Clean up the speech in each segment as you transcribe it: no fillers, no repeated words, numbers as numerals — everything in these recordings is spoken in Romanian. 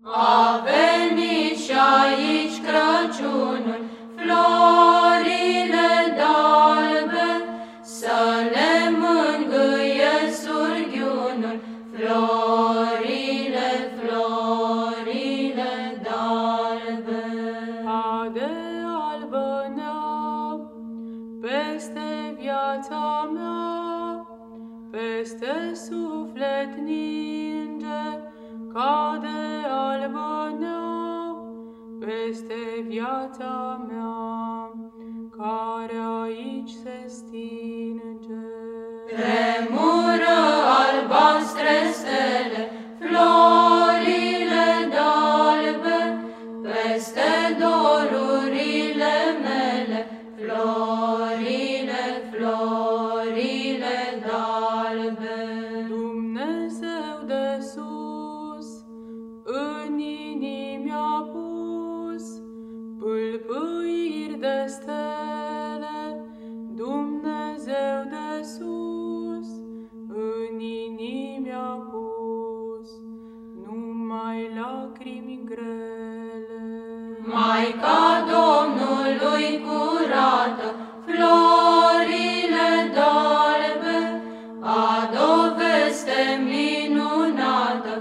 A venit și aici Crăciunul, florile d'albe, să le mângâie surghiunul, florile, florile d'albe. Ade albă-nea peste viața mea, peste suflet ninge, cade albă-nea peste viața mea, care aici se stinge. Tremură albastre stele, florile d'albe, peste dorurile mele, florile, florile d'albe. Dumnezeu de sus în inimi a pus pâlpâiri de stele, Dumnezeu de sus în inimi a pus numai lacrimi grele. Maica Domnului curată, florile d'albe, a-d o veste minunată,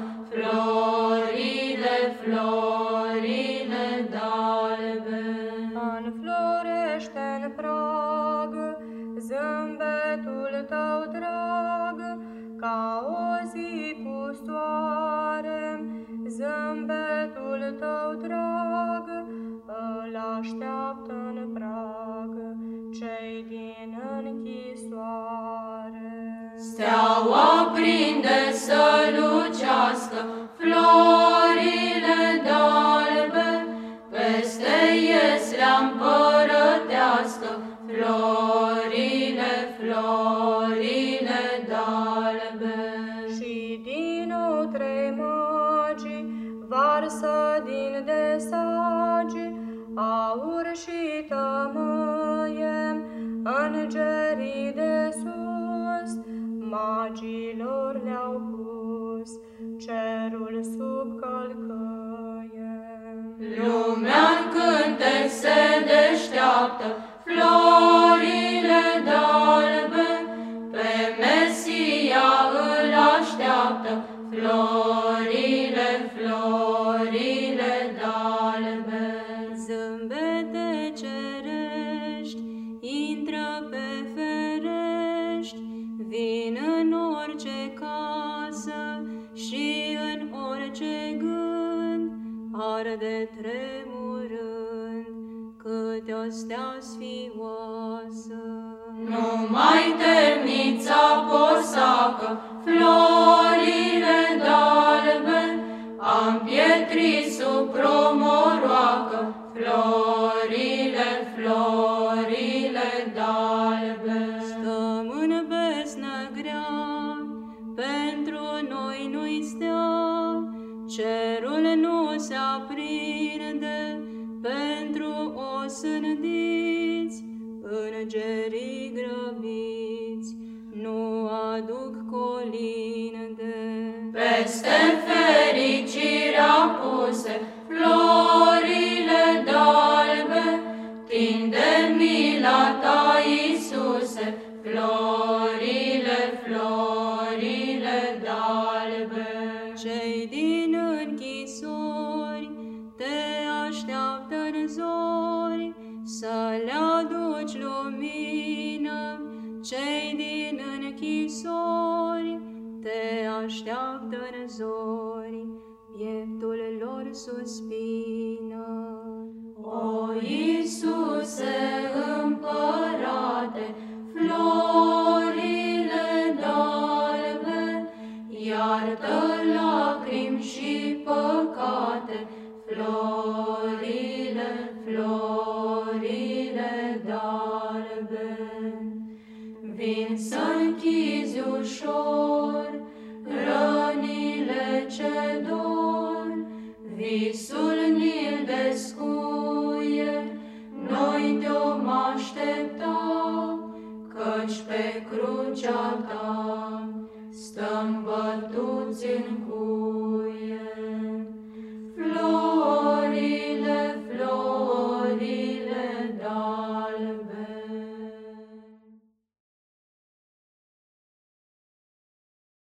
florile, florile d'albe. Înflorește-n prag zâmbetul tău drag, ca o zi cu soare, zâmbetul tău drag, îl așteaptă-n prag cei din închisoare. Steaua prinde să lucească, florile d'albe, peste ieslea împărătească, florile, florile d'albe. Și din trei magi varsă din desagi aur și tămâie, îngerii de sus magilor le-au pus cerul sub călcăie. Lumea-n cântec se deșteaptă, florile d'albe, pe Mesia îl așteaptă, florile, florile d'albe. Zâmbete cerești intră pe ferești, vin în orice casă și în orice gând, arde tremurând câte o stea sfioasă. Numai temnița cosacă, florile d'albe, am pietrit sub promoroacă, florile, florile d'albe. Stăm în besnă grea, pentru noi nu-i stea, cerul nu se aprinde, pentru o sândiți, îngerii grăbiți nu aduc colinde. Peste fericirea puse, florile d'albe, tinde mila ta, Iisuse, florile, florile d'albe. Cei din închisori te așteaptă în zori, să le aduci lumină. Cei din închisori te așteaptă în zori, pieptul lor suspină. O Iisuse Împărate, florile d'albe, iartă lacrimi și păcate, florile, florile d'albe. Vin să închizi ușor rănile ce dor, visul ni-l descuie, noi te-om aștepta, căci pe crucea ta stăm bătuți în cuie.